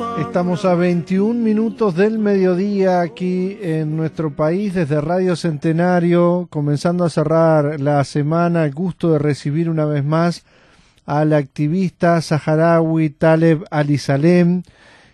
Estamos a 21 minutos del mediodía aquí en nuestro país desde Radio Centenario, comenzando a cerrar la semana. El gusto de recibir una vez más al activista saharaui Taleb Ali-Salem,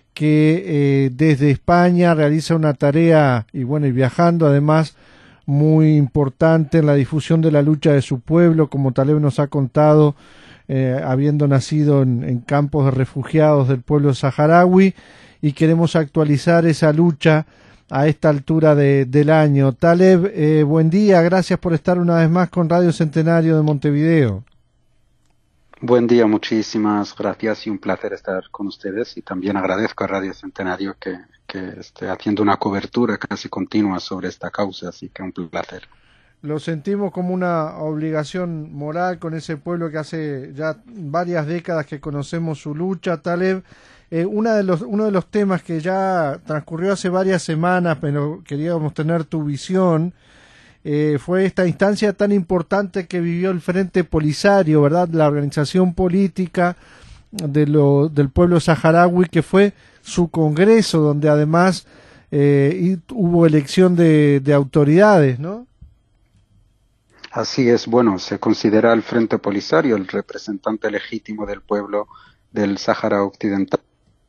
que desde España realiza una tarea y viajando además muy importante en la difusión de la lucha de su pueblo, como Taleb nos ha contado, habiendo nacido en campos de refugiados del pueblo saharaui, y queremos actualizar esa lucha a esta altura del año. Taleb, buen día, gracias por estar una vez más con Radio Centenario de Montevideo. Buen día, muchísimas gracias y un placer estar con ustedes, y también agradezco a Radio Centenario que esté haciendo una cobertura casi continua sobre esta causa, así que un placer. Lo sentimos como una obligación moral con ese pueblo que hace ya varias décadas que conocemos su lucha, Taleb. Uno de los temas que ya transcurrió hace varias semanas, pero queríamos tener tu visión, fue esta instancia tan importante que vivió el Frente Polisario, ¿verdad? La organización política del pueblo saharaui, que fue su congreso, donde además hubo elección de autoridades, ¿no? Así es, se considera al Frente Polisario el representante legítimo del pueblo del Sáhara Occidental.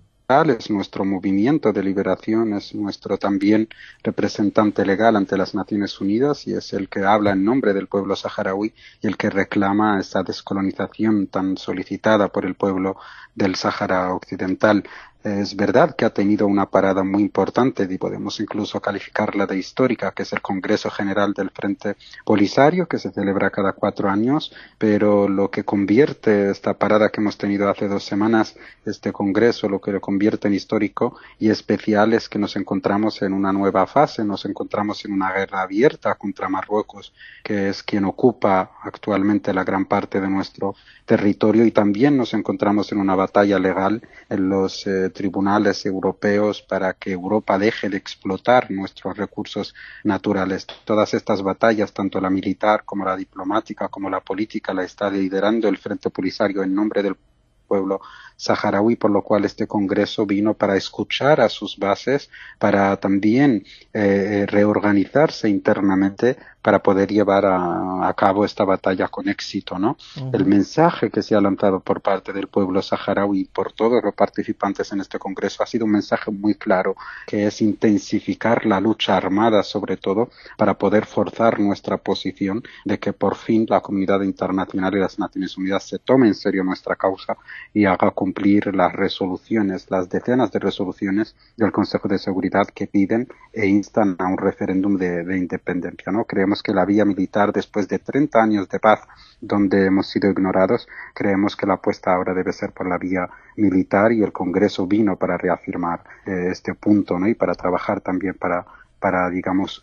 Es nuestro movimiento de liberación, es nuestro también representante legal ante las Naciones Unidas, y es el que habla en nombre del pueblo saharaui y el que reclama esa descolonización tan solicitada por el pueblo del Sáhara Occidental. Es verdad que ha tenido una parada muy importante, y podemos incluso calificarla de histórica, que es el Congreso General del Frente Polisario, que se celebra cada 4 años, pero lo que convierte esta parada que hemos tenido hace 2 semanas, este Congreso, lo que lo convierte en histórico y especial, es que nos encontramos en una nueva fase, nos encontramos en una guerra abierta contra Marruecos, que es quien ocupa actualmente la gran parte de nuestro territorio, y también nos encontramos en una batalla legal en los tribunales europeos para que Europa deje de explotar nuestros recursos naturales. Todas estas batallas, tanto la militar como la diplomática como la política, la está liderando el Frente Polisario en nombre del pueblo saharaui, por lo cual este congreso vino para escuchar a sus bases, para también reorganizarse internamente para poder llevar a cabo esta batalla con éxito, ¿no? Uh-huh. El mensaje que se ha lanzado por parte del pueblo saharaui, por todos los participantes en este congreso, ha sido un mensaje muy claro, que es intensificar la lucha armada, sobre todo, para poder forzar nuestra posición de que por fin la comunidad internacional y las Naciones Unidas se tome en serio nuestra causa y haga cumplir las resoluciones, las decenas de resoluciones del Consejo de Seguridad que piden e instan a un referéndum de independencia, ¿no? Creemos que la vía militar, después de 30 años de paz donde hemos sido ignorados, creemos que la apuesta ahora debe ser por la vía militar, y el Congreso vino para reafirmar este punto, ¿no? Y para trabajar también para digamos,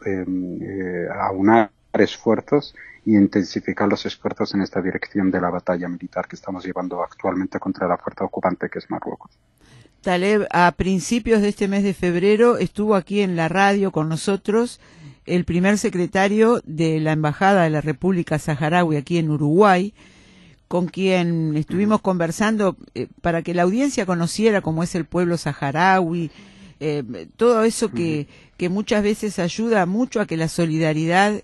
aunar esfuerzos y intensificar los esfuerzos en esta dirección de la batalla militar que estamos llevando actualmente contra la fuerza ocupante, que es Marruecos. Taleb, a principios de este mes de febrero estuvo aquí en la radio con nosotros el primer secretario de la Embajada de la República Saharaui aquí en Uruguay, con quien estuvimos conversando para que la audiencia conociera cómo es el pueblo saharaui, todo eso que muchas veces ayuda mucho a que la solidaridad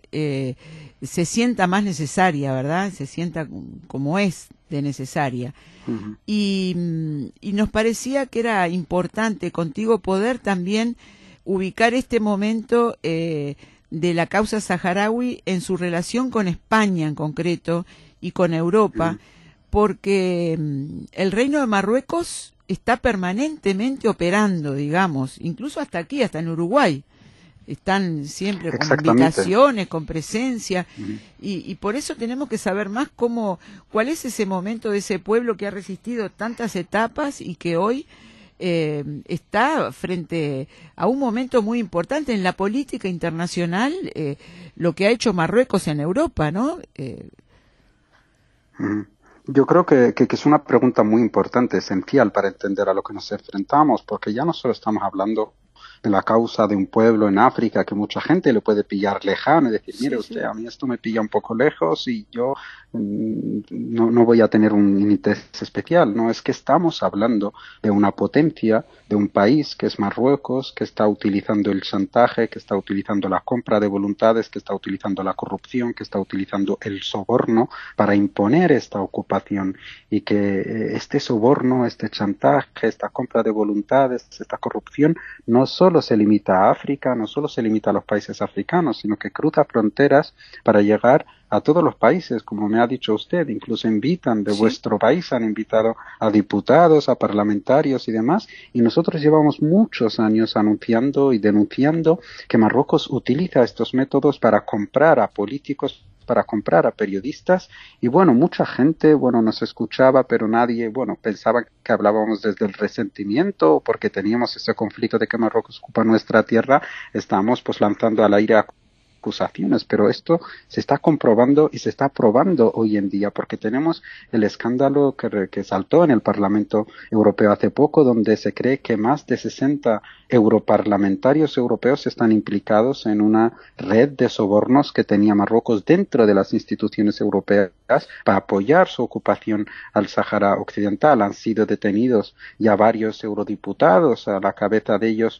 se sienta más necesaria, ¿verdad? Se sienta como es de necesaria. Uh-huh. Y nos parecía que era importante contigo poder también ubicar este momento de la causa saharaui en su relación con España en concreto y con Europa, porque el Reino de Marruecos está permanentemente operando, digamos, incluso hasta aquí, hasta en Uruguay. Están siempre con invitaciones, con presencia, y por eso tenemos que saber más cuál es ese momento de ese pueblo que ha resistido tantas etapas y que hoy está frente a un momento muy importante en la política internacional, lo que ha hecho Marruecos en Europa, ¿no? Yo creo que es una pregunta muy importante, esencial para entender a lo que nos enfrentamos, porque ya no solo estamos hablando de la causa de un pueblo en África que mucha gente le puede pillar lejano y decir, mire Sí, usted, sí. a mí esto me pilla un poco lejos y yo no voy a tener un interés especial. No, es que estamos hablando de una potencia, de un país que es Marruecos, que está utilizando el chantaje, que está utilizando la compra de voluntades, que está utilizando la corrupción, que está utilizando el soborno para imponer esta ocupación y que este soborno, este chantaje, esta compra de voluntades, esta corrupción no solo se limita a África, no solo se limita a los países africanos, sino que cruza fronteras para llegar a todos los países, como me ha dicho usted, incluso invitan de Sí. vuestro país, han invitado a diputados, a parlamentarios y demás, y nosotros llevamos muchos años anunciando y denunciando que Marruecos utiliza estos métodos para comprar a políticos, para comprar a periodistas, y bueno, mucha gente, bueno, nos escuchaba, pero nadie, bueno, pensaba que hablábamos desde el resentimiento, porque teníamos ese conflicto de que Marruecos ocupa nuestra tierra, estamos pues lanzando al aire acusaciones, pero esto se está comprobando y se está probando hoy en día, porque tenemos el escándalo que saltó en el Parlamento Europeo hace poco, donde se cree que más de 60 europarlamentarios europeos están implicados en una red de sobornos que tenía Marruecos dentro de las instituciones europeas para apoyar su ocupación al Sáhara Occidental. Han sido detenidos ya varios eurodiputados, a la cabeza de ellos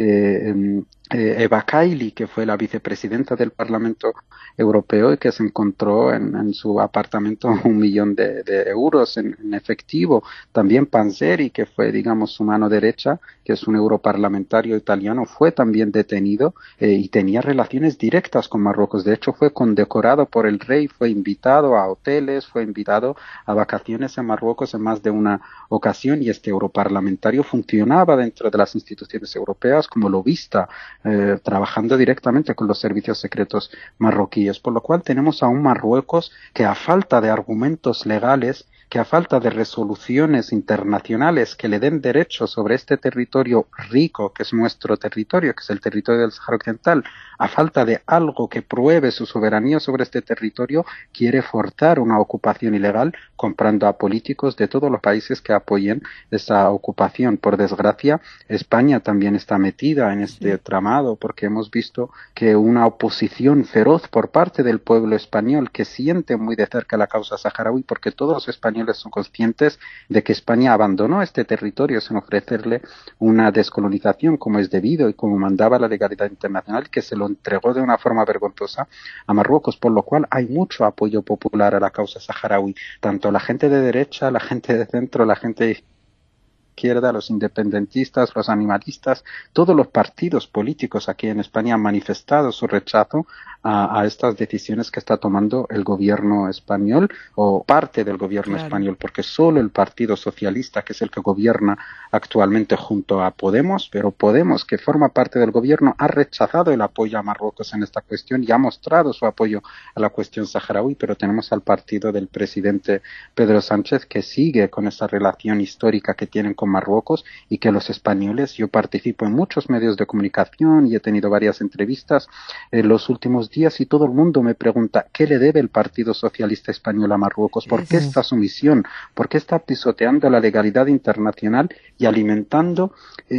Eva Kaili, que fue la vicepresidenta del Parlamento Europeo y que se encontró en su apartamento 1 millón de euros en efectivo. También Panzeri, que fue, digamos, su mano derecha, que es un europarlamentario italiano, fue también detenido y tenía relaciones directas con Marruecos. De hecho, fue condecorado por el rey, fue invitado a hoteles, fue invitado a vacaciones en Marruecos en más de una ocasión, y este europarlamentario funcionaba dentro de las instituciones europeas como lobista, trabajando directamente con los servicios secretos marroquíes, por lo cual tenemos a un Marruecos que, a falta de argumentos legales, que a falta de resoluciones internacionales que le den derechos sobre este territorio rico, que es nuestro territorio, que es el territorio del Sáhara Occidental, a falta de algo que pruebe su soberanía sobre este territorio, quiere forzar una ocupación ilegal comprando a políticos de todos los países que apoyen esa ocupación. Por desgracia, España también está metida en este tramado, porque hemos visto que una oposición feroz por parte del pueblo español, que siente muy de cerca la causa saharaui, porque todos los españoles son conscientes de que España abandonó este territorio sin ofrecerle una descolonización como es debido y como mandaba la legalidad internacional, que se lo entregó de una forma vergonzosa a Marruecos, por lo cual hay mucho apoyo popular a la causa saharaui, tanto la gente de derecha, la gente de centro, la gente de izquierda, los independentistas, los animalistas, todos los partidos políticos aquí en España han manifestado su rechazo a estas decisiones que está tomando el gobierno español o parte del gobierno español, porque solo el Partido Socialista, que es el que gobierna actualmente junto a Podemos, pero Podemos, que forma parte del gobierno, ha rechazado el apoyo a Marruecos en esta cuestión y ha mostrado su apoyo a la cuestión saharaui, pero tenemos al partido del presidente Pedro Sánchez, que sigue con esa relación histórica que tienen con Marruecos, y que los españoles, yo participo en muchos medios de comunicación y he tenido varias entrevistas en los últimos días, y todo el mundo me pregunta ¿qué le debe el Partido Socialista Español a Marruecos? ¿Por qué esta sumisión? ¿Por qué está pisoteando la legalidad internacional y alimentando?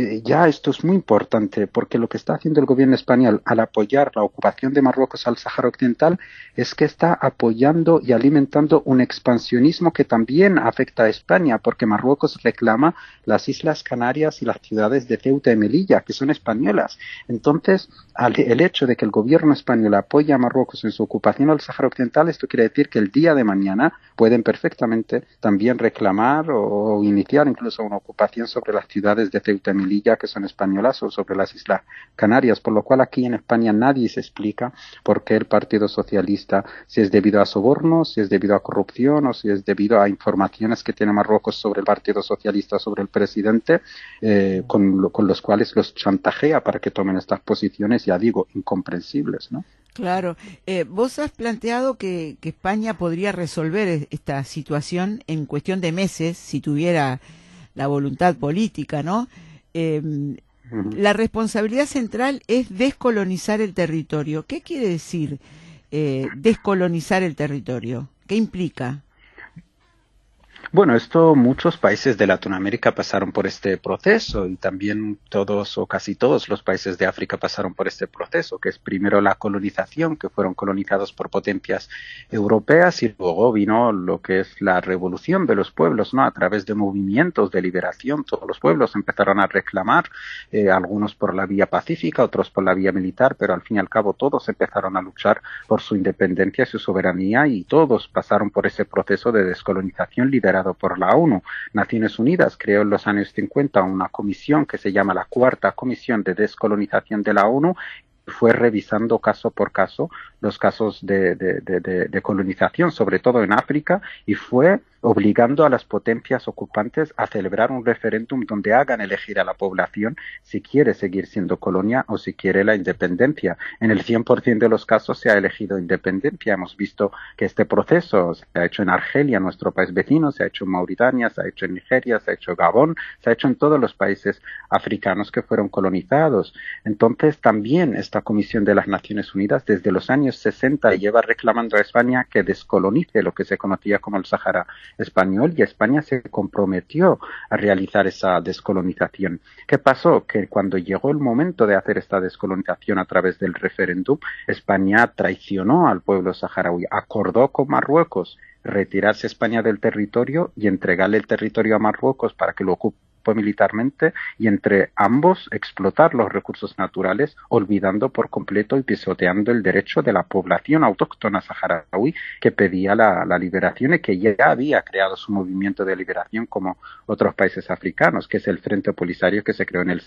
Ya esto es muy importante, porque lo que está haciendo el gobierno español al apoyar la ocupación de Marruecos al Sáhara Occidental es que está apoyando y alimentando un expansionismo que también afecta a España, porque Marruecos reclama las Islas Canarias y las ciudades de Ceuta y Melilla, que son españolas. Entonces, el hecho de que el gobierno español apoya a Marruecos en su ocupación al Sáhara Occidental, esto quiere decir que el día de mañana pueden perfectamente también reclamar o iniciar incluso una ocupación sobre las ciudades de Ceuta y Melilla, que son españolas, o sobre las Islas Canarias, por lo cual aquí en España nadie se explica por qué el Partido Socialista, si es debido a sobornos, si es debido a corrupción o si es debido a informaciones que tiene Marruecos sobre el Partido Socialista, sobre el presidente, con los cuales los chantajea para que tomen estas posiciones, ya digo, incomprensibles, ¿no? Claro. Vos has planteado que España podría resolver esta situación en cuestión de meses si tuviera la voluntad política, ¿no? La responsabilidad central es descolonizar el territorio. ¿Qué quiere decir descolonizar el territorio? ¿Qué implica? Bueno, muchos países de Latinoamérica pasaron por este proceso y también todos o casi todos los países de África pasaron por este proceso, que es primero la colonización, que fueron colonizados por potencias europeas y luego vino lo que es la revolución de los pueblos, ¿no? A través de movimientos de liberación, todos los pueblos empezaron a reclamar, algunos por la vía pacífica, otros por la vía militar, pero al fin y al cabo todos empezaron a luchar por su independencia y su soberanía y todos pasaron por ese proceso de descolonización liderado por la ONU. Naciones Unidas creó en los años 50 una comisión que se llama la Cuarta Comisión de Descolonización de la ONU, fue revisando caso por caso los casos de colonización, sobre todo en África, y fue obligando a las potencias ocupantes a celebrar un referéndum donde hagan elegir a la población si quiere seguir siendo colonia o si quiere la independencia. En el 100% de los casos se ha elegido independencia. Hemos visto que este proceso se ha hecho en Argelia, nuestro país vecino, se ha hecho en Mauritania, se ha hecho en Nigeria, se ha hecho en Gabón, se ha hecho en todos los países africanos que fueron colonizados. Entonces también esta Comisión de las Naciones Unidas desde los años 60 lleva reclamando a España que descolonice lo que se conocía como el Sáhara español, y España se comprometió a realizar esa descolonización. ¿Qué pasó? Que cuando llegó el momento de hacer esta descolonización a través del referéndum, España traicionó al pueblo saharaui, acordó con Marruecos retirarse España del territorio y entregarle el territorio a Marruecos para que lo ocupe militarmente, y entre ambos explotar los recursos naturales, olvidando por completo y pisoteando el derecho de la población autóctona saharaui que pedía la liberación y que ya había creado su movimiento de liberación como otros países africanos, que es el Frente Polisario que se creó en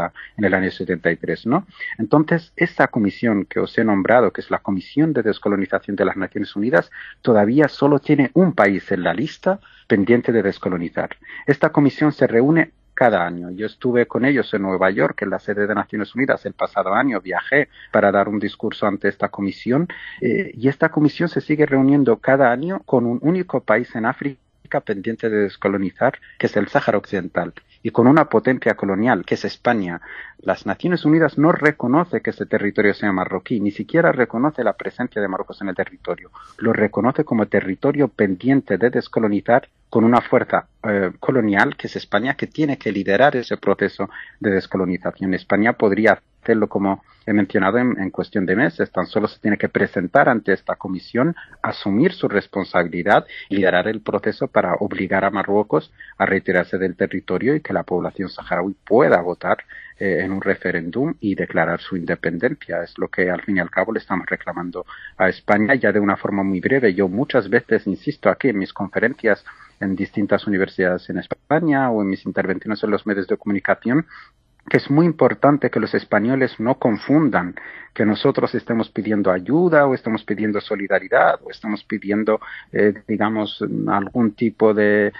el año 73, ¿no? Entonces, esta comisión que os he nombrado, que es la Comisión de Descolonización de las Naciones Unidas, todavía solo tiene un país en la lista pendiente de descolonizar. Esta comisión se reúne cada año. Yo estuve con ellos en Nueva York, en la sede de Naciones Unidas, el pasado año. Viajé para dar un discurso ante esta comisión, y esta comisión se sigue reuniendo cada año con un único país en África pendiente de descolonizar, que es el Sáhara Occidental, y con una potencia colonial, que es España. Las Naciones Unidas no reconoce que ese territorio sea marroquí, ni siquiera reconoce la presencia de Marruecos en el territorio. Lo reconoce como territorio pendiente de descolonizar, con una fuerza colonial, que es España, que tiene que liderar ese proceso de descolonización. España podría hacerlo, como he mencionado, en cuestión de meses. Tan solo se tiene que presentar ante esta comisión, asumir su responsabilidad y liderar el proceso para obligar a Marruecos a retirarse del territorio y que la población saharaui pueda votar en un referéndum y declarar su independencia. Es lo que al fin y al cabo le estamos reclamando a España, ya de una forma muy breve. Yo muchas veces insisto aquí en mis conferencias en distintas universidades en España o en mis intervenciones en los medios de comunicación, que es muy importante que los españoles no confundan que nosotros estemos pidiendo ayuda o estamos pidiendo solidaridad o estamos pidiendo, digamos, algún tipo de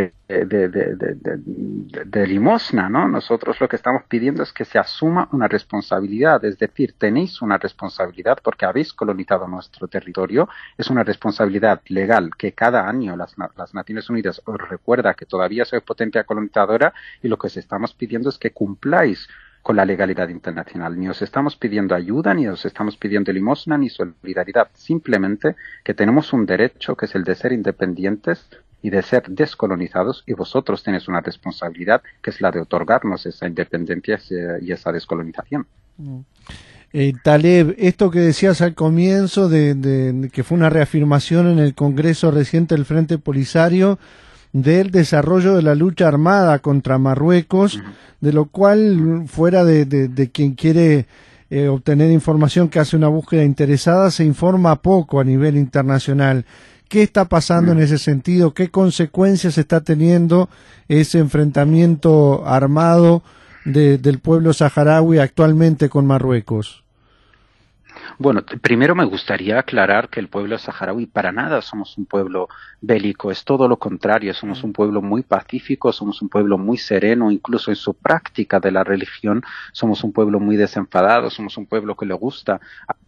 limosna, ¿no? Nosotros lo que estamos pidiendo es que se asuma una responsabilidad, es decir, tenéis una responsabilidad porque habéis colonizado nuestro territorio. Es una responsabilidad legal que cada año las Naciones Unidas os recuerda que todavía sois potencia colonizadora, y lo que os estamos pidiendo es que cumpláis con la legalidad internacional. Ni os estamos pidiendo ayuda, ni os estamos pidiendo limosna, ni solidaridad. Simplemente que tenemos un derecho, que es el de ser independientes y de ser descolonizados, y vosotros tenéis una responsabilidad, que es la de otorgarnos esa independencia y esa descolonización. Taleb, esto que decías al comienzo de que fue una reafirmación en el Congreso reciente del Frente Polisario del desarrollo de la lucha armada contra Marruecos, de lo cual, fuera de quien quiere obtener información que hace una búsqueda interesada, se informa poco a nivel internacional. ¿Qué está pasando en ese sentido? ¿Qué consecuencias está teniendo ese enfrentamiento armado del pueblo saharaui actualmente con Marruecos? Bueno, primero me gustaría aclarar que el pueblo saharaui para nada somos un pueblo bélico, es todo lo contrario, somos un pueblo muy pacífico, somos un pueblo muy sereno, incluso en su práctica de la religión somos un pueblo muy desenfadado, somos un pueblo que le gusta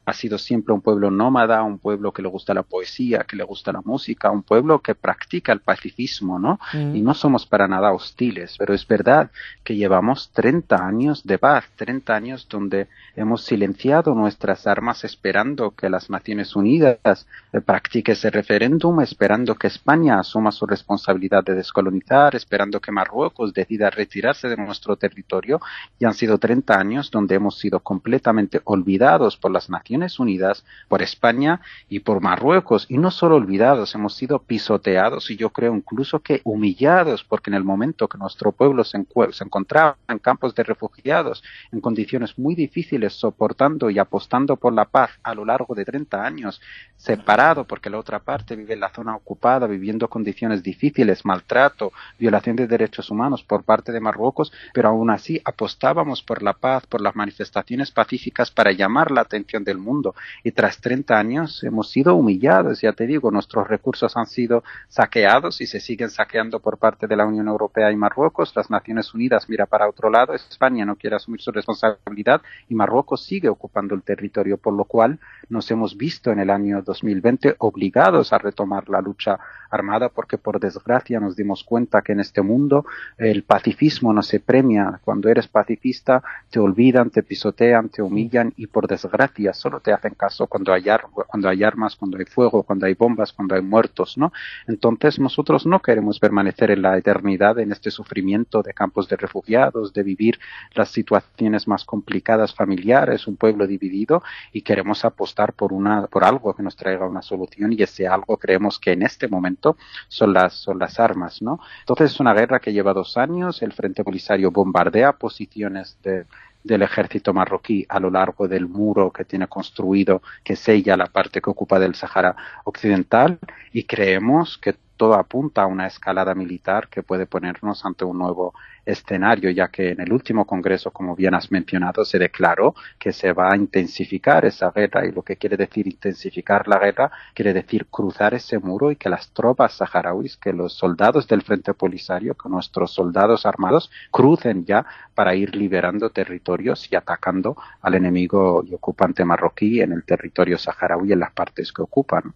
ha sido siempre un pueblo nómada, un pueblo que le gusta la poesía, que le gusta la música, un pueblo que practica el pacifismo, ¿no? Y no somos para nada hostiles, pero es verdad que llevamos 30 años de paz, 30 años donde hemos silenciado nuestras armas esperando que las Naciones Unidas practique ese referéndum, esperando que España asuma su responsabilidad de descolonizar, esperando que Marruecos decida retirarse de nuestro territorio, y han sido 30 años donde hemos sido completamente olvidados por las Naciones Unidas, por España y por Marruecos, y no solo olvidados, hemos sido pisoteados y yo creo incluso que humillados, porque en el momento que nuestro pueblo se encontraba en campos de refugiados, en condiciones muy difíciles, soportando y apostando por la paz a lo largo de 30 años, separado porque la otra parte vive en la zona ocupada, viviendo condiciones difíciles, maltrato, violación de derechos humanos por parte de Marruecos, pero aún así apostábamos por la paz, por las manifestaciones pacíficas para llamar la atención del mundo, y tras 30 años hemos sido humillados, ya te digo, nuestros recursos han sido saqueados y se siguen saqueando por parte de la Unión Europea y Marruecos. Las Naciones Unidas mira para otro lado, España no quiere asumir su responsabilidad y Marruecos sigue ocupando el territorio, por lo cual nos hemos visto en el año 2020 obligados a retomar la lucha armada, porque por desgracia nos dimos cuenta que en este mundo el pacifismo no se premia. Cuando eres pacifista te olvidan, te pisotean, te humillan y por desgracia solo te hacen caso cuando hay armas, cuando hay fuego, cuando hay bombas, cuando hay muertos, ¿no? Entonces nosotros no queremos permanecer en la eternidad en este sufrimiento de campos de refugiados, de vivir las situaciones más complicadas familiares, un pueblo dividido, y queremos apostar por algo que nos traiga una solución, y ese algo creemos que en este momento son las armas, ¿no? Entonces es una guerra que lleva 2 años, el Frente Polisario bombardea posiciones del ejército marroquí a lo largo del muro que tiene construido, que sella la parte que ocupa del Sáhara Occidental, y creemos que todo apunta a una escalada militar que puede ponernos ante un nuevo escenario, ya que en el último congreso, como bien has mencionado, se declaró que se va a intensificar esa guerra, y lo que quiere decir intensificar la guerra quiere decir cruzar ese muro y que las tropas saharauis, que los soldados del Frente Polisario, que nuestros soldados armados crucen ya para ir liberando territorios y atacando al enemigo y ocupante marroquí en el territorio saharaui, en las partes que ocupan.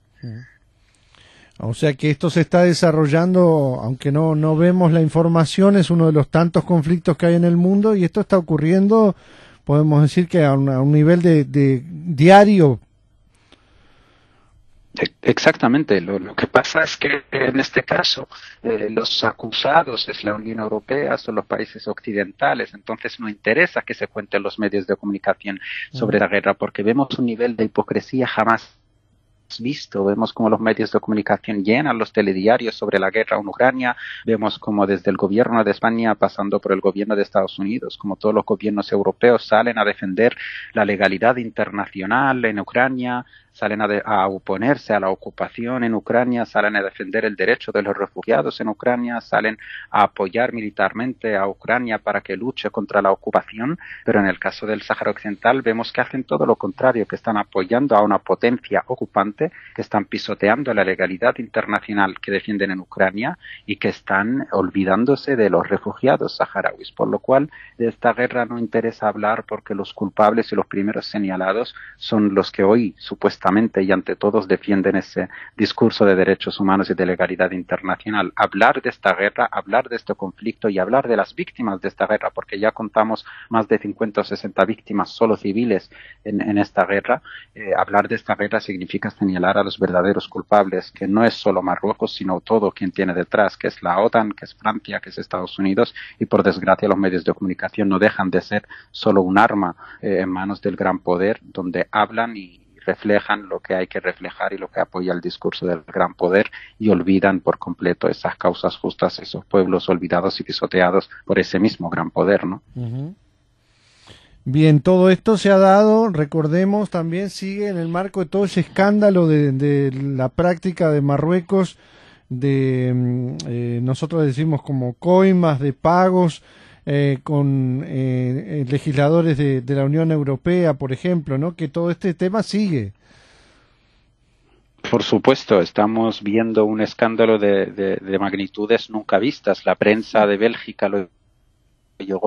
O sea que esto se está desarrollando, aunque no vemos la información, es uno de los tantos conflictos que hay en el mundo, y esto está ocurriendo, podemos decir que a un nivel de diario. Exactamente. Lo que pasa es que en este caso los acusados es la Unión Europea, son los países occidentales, entonces no interesa que se cuenten los medios de comunicación sobre la guerra, porque vemos un nivel de hipocresía jamás visto. Vemos como los medios de comunicación llenan los telediarios sobre la guerra en Ucrania, vemos como desde el gobierno de España, pasando por el gobierno de Estados Unidos, como todos los gobiernos europeos salen a defender la legalidad internacional en Ucrania, salen a oponerse a la ocupación en Ucrania, salen a defender el derecho de los refugiados en Ucrania, salen a apoyar militarmente a Ucrania para que luche contra la ocupación, pero en el caso del Sáhara Occidental vemos que hacen todo lo contrario, que están apoyando a una potencia ocupante, que están pisoteando la legalidad internacional que defienden en Ucrania y que están olvidándose de los refugiados saharauis, por lo cual de esta guerra no interesa hablar, porque los culpables y los primeros señalados son los que hoy supuestamente y ante todos defienden ese discurso de derechos humanos y de legalidad internacional. Hablar de esta guerra, hablar de este conflicto y hablar de las víctimas de esta guerra, porque ya contamos más de 50 o 60 víctimas solo civiles en esta guerra. Hablar de esta guerra significa señalar a los verdaderos culpables, que no es solo Marruecos, sino todo quien tiene detrás, que es la OTAN, que es Francia, que es Estados Unidos, y por desgracia los medios de comunicación no dejan de ser solo un arma en manos del gran poder, donde hablan y reflejan lo que hay que reflejar y lo que apoya el discurso del gran poder, y olvidan por completo esas causas justas, esos pueblos olvidados y pisoteados por ese mismo gran poder, ¿no? Bien, todo esto se ha dado, recordemos, también sigue en el marco de todo ese escándalo de la práctica de Marruecos, de nosotros decimos como coimas de pagos, con legisladores de la Unión Europea, por ejemplo, ¿no? Que todo este tema sigue. Por supuesto, estamos viendo un escándalo de magnitudes nunca vistas. La prensa de Bélgica lo llegó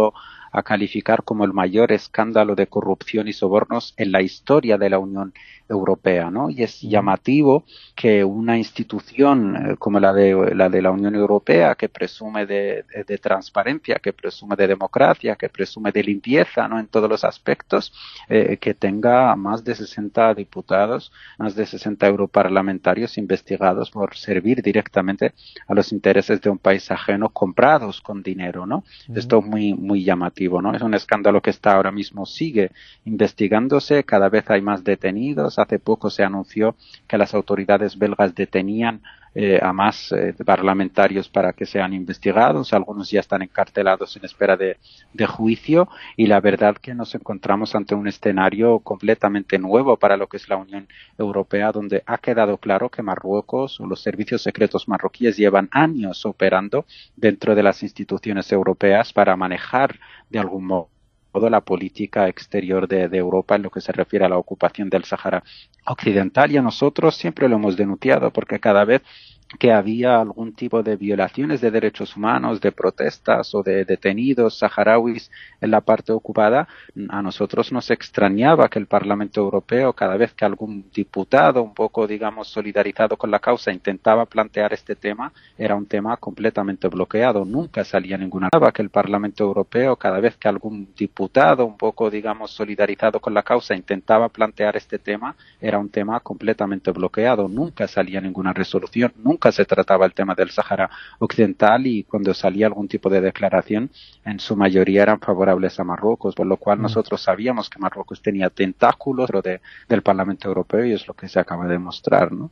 a calificar como el mayor escándalo de corrupción y sobornos en la historia de la Unión Europea, ¿no? Y es llamativo que una institución como la de la Unión Europea, que presume de transparencia, que presume de democracia, que presume de limpieza, ¿no? En todos los aspectos, que tenga más de 60 diputados, más de 60 europarlamentarios investigados por servir directamente a los intereses de un país ajeno comprados con dinero, ¿no? Esto es muy llamativo, ¿no? Es un escándalo que está ahora mismo, sigue investigándose, cada vez hay más detenidos. Hace poco se anunció que las autoridades belgas detenían a más parlamentarios para que sean investigados. Algunos ya están encarcelados en espera de juicio, y la verdad que nos encontramos ante un escenario completamente nuevo para lo que es la Unión Europea, donde ha quedado claro que Marruecos o los servicios secretos marroquíes llevan años operando dentro de las instituciones europeas para manejar de algún modo la política exterior de Europa en lo que se refiere a la ocupación del Sáhara Occidental, y a nosotros siempre lo hemos denunciado, porque cada vez que había algún tipo de violaciones de derechos humanos, de protestas o de detenidos saharauis en la parte ocupada, a nosotros nos extrañaba que el Parlamento Europeo, cada vez que algún diputado un poco, digamos, solidarizado con la causa intentaba plantear este tema, era un tema completamente bloqueado, nunca salía ninguna. Que el Parlamento Europeo, cada vez que algún diputado un poco, digamos, solidarizado con la causa intentaba plantear este tema, era un tema completamente bloqueado, nunca salía ninguna resolución, nunca se trataba el tema del Sáhara Occidental, y cuando salía algún tipo de declaración, en su mayoría eran favorables a Marruecos, por lo cual nosotros sabíamos que Marruecos tenía tentáculos dentro del Parlamento Europeo, y es lo que se acaba de mostrar, ¿no?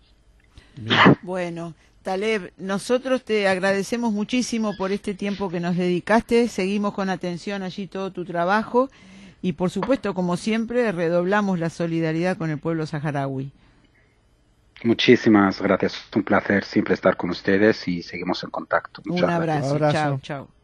Bueno, Taleb, nosotros te agradecemos muchísimo por este tiempo que nos dedicaste, seguimos con atención allí todo tu trabajo, y por supuesto, como siempre, redoblamos la solidaridad con el pueblo saharaui. Muchísimas gracias, un placer siempre estar con ustedes, y seguimos en contacto. Un abrazo. Chao, chao.